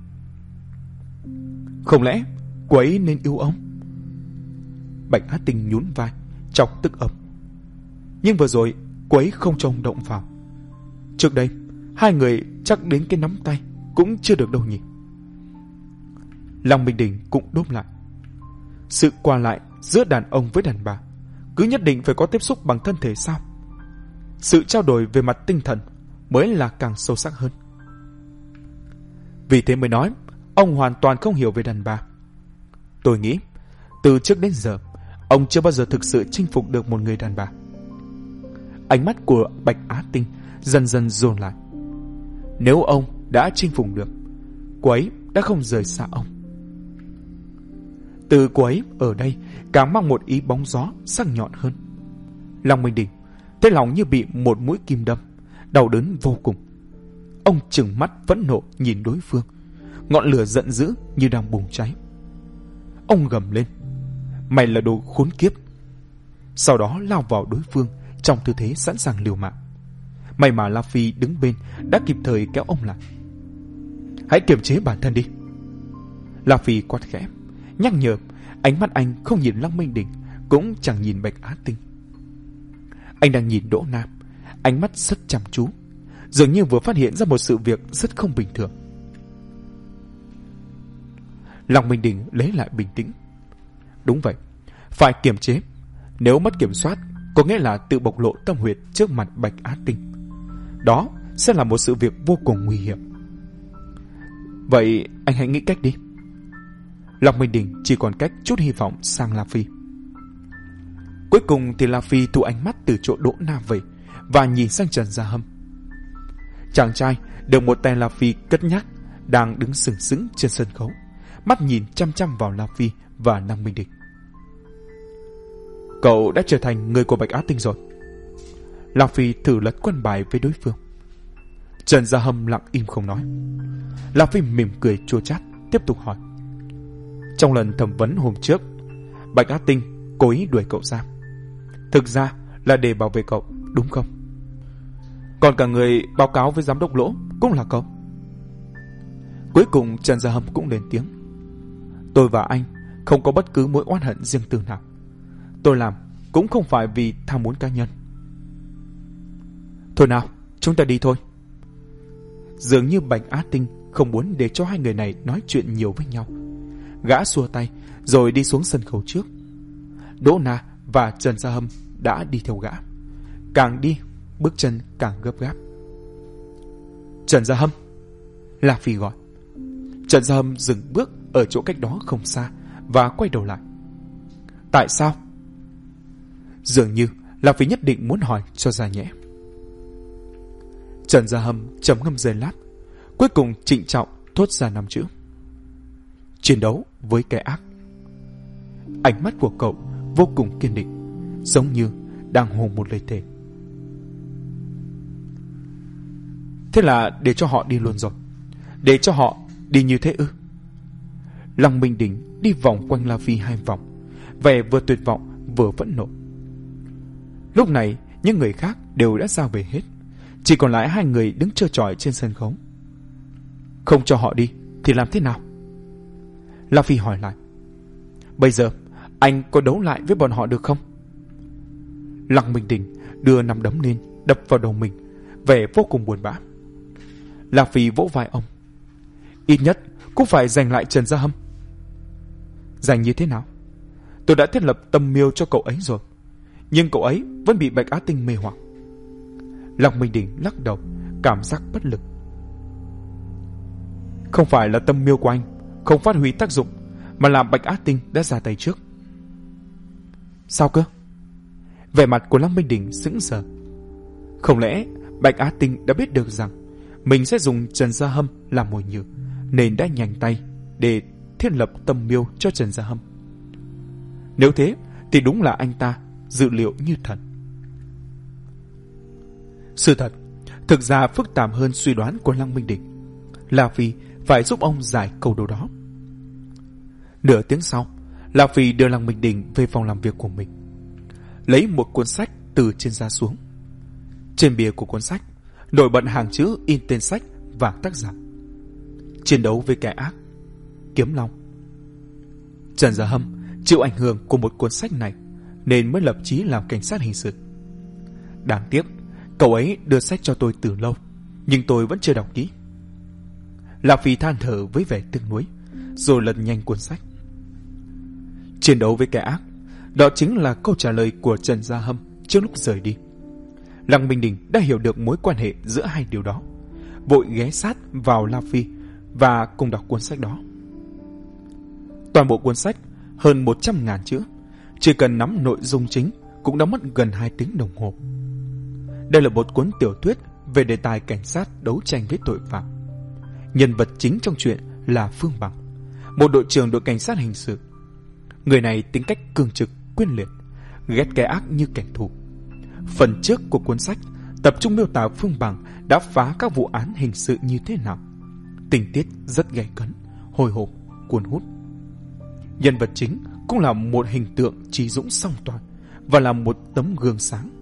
Không lẽ cô ấy nên yêu ông? Bạch Á Tinh nhún vai, chọc tức ấm. Nhưng vừa rồi cô ấy không cho ông động vào. Trước đây hai người chắc đến cái nắm tay cũng chưa được đâu nhỉ. Lăng Minh Đình cũng đốp lại. Sự qua lại giữa đàn ông với đàn bà cứ nhất định phải có tiếp xúc bằng thân thể sao? Sự trao đổi về mặt tinh thần mới là càng sâu sắc hơn. Vì thế mới nói ông hoàn toàn không hiểu về đàn bà. Tôi nghĩ từ trước đến giờ ông chưa bao giờ thực sự chinh phục được một người đàn bà. Ánh mắt của Bạch Á Tinh dần dần dồn lại. Nếu ông đã chinh phục được, cô ấy đã không rời xa ông. Từ cô ấy ở đây càng mang một ý bóng gió sắc nhọn hơn. Lăng Minh Đình thấy lòng như bị một mũi kim đâm, đau đớn vô cùng. Ông trừng mắt phẫn nộ nhìn đối phương, ngọn lửa giận dữ như đang bùng cháy. Ông gầm lên, mày là đồ khốn kiếp. Sau đó lao vào đối phương trong tư thế sẵn sàng liều mạng. May mà La Phi đứng bên đã kịp thời kéo ông lại. Hãy kiềm chế bản thân đi. La Phi quát khẽ, nhắc nhở. Ánh mắt anh không nhìn Lăng Minh Đình, cũng chẳng nhìn Bạch Á Tinh. Anh đang nhìn Đỗ Nam, ánh mắt rất chăm chú, dường như vừa phát hiện ra một sự việc rất không bình thường. Lăng Minh Đình lấy lại bình tĩnh. Đúng vậy, phải kiềm chế. Nếu mất kiểm soát có nghĩa là tự bộc lộ tâm huyệt trước mặt Bạch Á Tinh. Đó sẽ là một sự việc vô cùng nguy hiểm. Vậy anh hãy nghĩ cách đi. Long Minh Đình chỉ còn cách chút hy vọng sang La Phi. Cuối cùng thì La Phi thu ánh mắt từ chỗ Đỗ Na về và nhìn sang Trần Gia Hâm. Chàng trai được một tay La Phi cất nhắc đang đứng sừng sững trên sân khấu, mắt nhìn chăm chăm vào La Phi và Long Minh Đình. Cậu đã trở thành người của Bạch Á Tinh rồi. La Phi thử lật quân bài với đối phương. Trần Gia Hâm lặng im không nói. La Phi mỉm cười chua chát, tiếp tục hỏi. Trong lần thẩm vấn hôm trước, Bạch Á Tinh cố ý đuổi cậu ra. Thực ra là để bảo vệ cậu, đúng không? Còn cả người báo cáo với giám đốc Lỗ cũng là cậu. Cuối cùng Trần Gia Hâm cũng lên tiếng. Tôi và anh không có bất cứ mối oán hận riêng tư nào. Tôi làm cũng không phải vì tham muốn cá nhân. Thôi nào, chúng ta đi thôi. Dường như Bạch Á Tinh không muốn để cho hai người này nói chuyện nhiều với nhau. Gã xua tay rồi đi xuống sân khấu trước. Đỗ Na và Trần Gia Hâm đã đi theo gã. Càng đi, bước chân càng gấp gáp. Trần Gia Hâm, La Phi gọi. Trần Gia Hâm dừng bước ở chỗ cách đó không xa và quay đầu lại. Tại sao? Dường như La Phi nhất định muốn hỏi cho ra nhẽ. Trần Gia Hâm trầm ngâm giây lát, cuối cùng trịnh trọng thốt ra năm chữ: chiến đấu với kẻ ác. Ánh mắt của cậu vô cùng kiên định, giống như đang hô một lời thề. Thế là để cho họ đi luôn rồi? Để cho họ đi như thế ư? Long Minh Đình đi vòng quanh La Phi hai vòng, vẻ vừa tuyệt vọng vừa phẫn nộ. Lúc này những người khác đều đã ra về hết, chỉ còn lại hai người đứng trơ trọi trên sân khấu. Không cho họ đi thì làm thế nào? La Phi hỏi lại. Bây giờ anh có đấu lại với bọn họ được không? Lăng Minh Đình đưa nắm đấm lên đập vào đầu mình, vẻ vô cùng buồn bã. La Phi vỗ vai ông. Ít nhất cũng phải giành lại Trần Gia Hâm. Giành như thế nào? Tôi đã thiết lập tâm miêu cho cậu ấy rồi, nhưng cậu ấy vẫn bị Bạch Á Tinh mê hoặc. Lăng Minh Đình lắc đầu, cảm giác bất lực. Không phải là tâm miêu của anh không phát huy tác dụng, mà là Bạch Á Tinh đã ra tay trước. Sao cơ? Vẻ mặt của Lăng Minh Đình sững sờ. Không lẽ Bạch Á Tinh đã biết được rằng mình sẽ dùng Trần Gia Hâm làm mồi nhử, nên đã nhanh tay để thiết lập tâm miêu cho Trần Gia Hâm? Nếu thế thì đúng là anh ta dự liệu như thần. Sự thật thực ra phức tạp hơn suy đoán của Lăng Minh Đình. La Phi phải giúp ông giải câu đố đó. Nửa tiếng sau, La Phi đưa Lăng Minh Đình về phòng làm việc của mình, lấy một cuốn sách từ trên giá xuống. Trên bìa của cuốn sách nổi bật hàng chữ in tên sách và tác giả: Chiến đấu với kẻ ác, Kiếm Long. Trần Gia Hâm chịu ảnh hưởng của một cuốn sách này nên mới lập chí làm cảnh sát hình sự. Đáng tiếc cậu ấy đưa sách cho tôi từ lâu, nhưng tôi vẫn chưa đọc kỹ. La Phi than thở với vẻ tiếc nuối, rồi lật nhanh cuốn sách. Chiến đấu với kẻ ác, đó chính là câu trả lời của Trần Gia Hâm trước lúc rời đi. Lăng Minh Đình đã hiểu được mối quan hệ giữa hai điều đó, vội ghé sát vào La Phi và cùng đọc cuốn sách đó. Toàn bộ cuốn sách hơn một trăm ngàn chữ, chỉ cần nắm nội dung chính cũng đã mất gần hai tiếng đồng hồ. Đây là một cuốn tiểu thuyết về đề tài cảnh sát đấu tranh với tội phạm. Nhân vật chính trong truyện là Phương Bằng, một đội trưởng đội cảnh sát hình sự. Người này tính cách cương trực, quyết liệt, ghét kẻ ác như kẻ thù. Phần trước của cuốn sách tập trung miêu tả Phương Bằng đã phá các vụ án hình sự như thế nào. Tình tiết rất gay cấn, hồi hộp, cuốn hút. Nhân vật chính cũng là một hình tượng trí dũng song toàn và là một tấm gương sáng.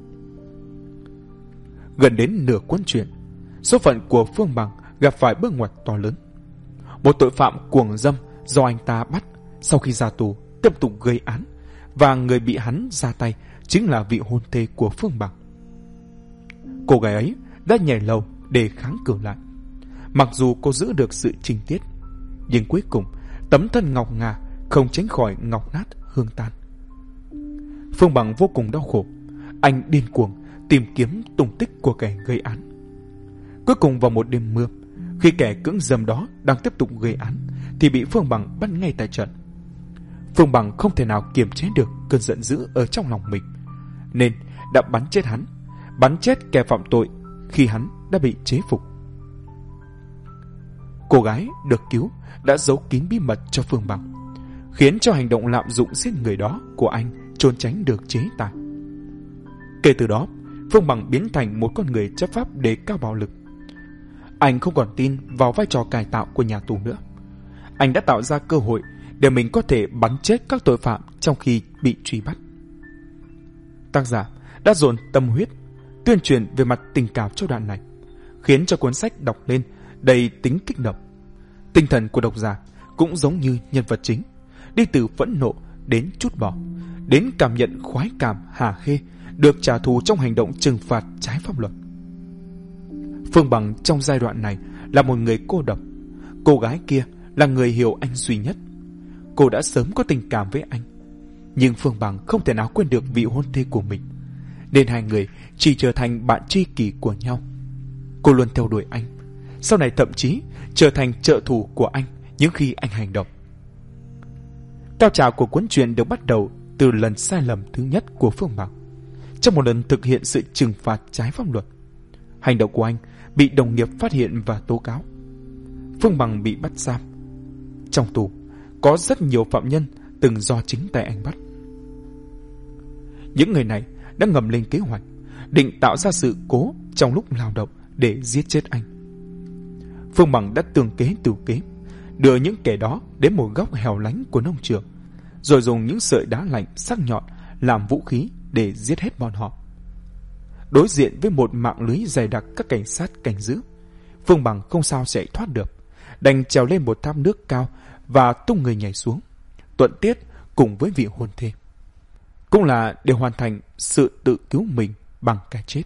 Gần đến nửa cuốn truyện, số phận của Phương Bằng gặp phải bước ngoặt to lớn. Một tội phạm cuồng dâm do anh ta bắt sau khi ra tù tiếp tục gây án, và người bị hắn ra tay chính là vị hôn thê của Phương Bằng. Cô gái ấy đã nhảy lầu để kháng cự lại. Mặc dù cô giữ được sự trinh tiết, nhưng cuối cùng tấm thân ngọc ngà không tránh khỏi ngọc nát hương tan. Phương Bằng vô cùng đau khổ. Anh điên cuồng tìm kiếm tung tích của kẻ gây án. Cuối cùng vào một đêm mưa, Khi kẻ cưỡng dâm đó đang tiếp tục gây án thì bị Phương Bằng bắt ngay tại trận. Phương Bằng không thể nào kiềm chế được cơn giận dữ ở trong lòng mình, nên đã bắn chết hắn, bắn chết kẻ phạm tội khi hắn đã bị chế phục. Cô gái được cứu đã giấu kín bí mật cho Phương Bằng, khiến cho hành động lạm dụng giết người đó của anh trốn tránh được chế tài. Kể từ đó, Phương Bằng biến thành một con người chấp pháp đề cao bạo lực. Anh không còn tin vào vai trò cải tạo của nhà tù nữa. Anh đã tạo ra cơ hội để mình có thể bắn chết các tội phạm trong khi bị truy bắt. Tác giả đã dồn tâm huyết tuyên truyền về mặt tình cảm cho đoạn này, khiến cho cuốn sách đọc lên đầy tính kích động. Tinh thần của độc giả cũng giống như nhân vật chính, đi từ phẫn nộ đến trút bỏ, đến cảm nhận khoái cảm hả hê được trả thù trong hành động trừng phạt trái pháp luật. Phương Bằng trong giai đoạn này là một người cô độc. Cô gái kia là người hiểu anh duy nhất. Cô đã sớm có tình cảm với anh, nhưng Phương Bằng không thể nào quên được vị hôn thê của mình, nên hai người chỉ trở thành bạn tri kỷ của nhau. Cô luôn theo đuổi anh, sau này thậm chí trở thành trợ thủ của anh những khi anh hành động. Cao trào của cuốn truyện được bắt đầu từ lần sai lầm thứ nhất của Phương Bằng. Trong một lần thực hiện sự trừng phạt trái pháp luật, hành động của anh bị đồng nghiệp phát hiện và tố cáo. Phương Bằng bị bắt giam. Trong tù có rất nhiều phạm nhân từng do chính tay anh bắt. Những người này đã ngầm lên kế hoạch, định tạo ra sự cố trong lúc lao động để giết chết anh. Phương Bằng đã tường kế tửu kế, đưa những kẻ đó đến một góc hẻo lánh của nông trường, rồi dùng những sợi đá lạnh sắc nhọn làm vũ khí để giết hết bọn họ. Đối diện với một mạng lưới dày đặc các cảnh sát cảnh giữ, Phương Bằng không sao chạy thoát được, đành trèo lên một tháp nước cao và tung người nhảy xuống, tuận tiết cùng với vị hôn thê. Cũng là để hoàn thành sự tự cứu mình bằng cái chết.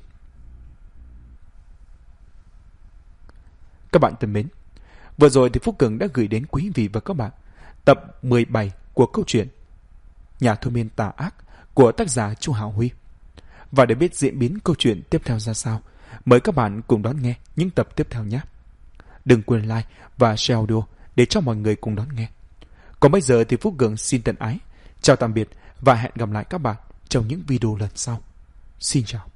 Các bạn thân mến, vừa rồi thì Phúc Cường đã gửi đến quý vị và các bạn tập mười bảy của câu chuyện Nhà thôi miên tà ác của tác giả Chu Hạo Huy. Và để biết diễn biến câu chuyện tiếp theo ra sao, mời các bạn cùng đón nghe những tập tiếp theo nhé. Đừng quên like và share audio để cho mọi người cùng đón nghe. Còn bây giờ thì Phúc Cường xin tận ái, chào tạm biệt và hẹn gặp lại các bạn trong những video lần sau. Xin chào.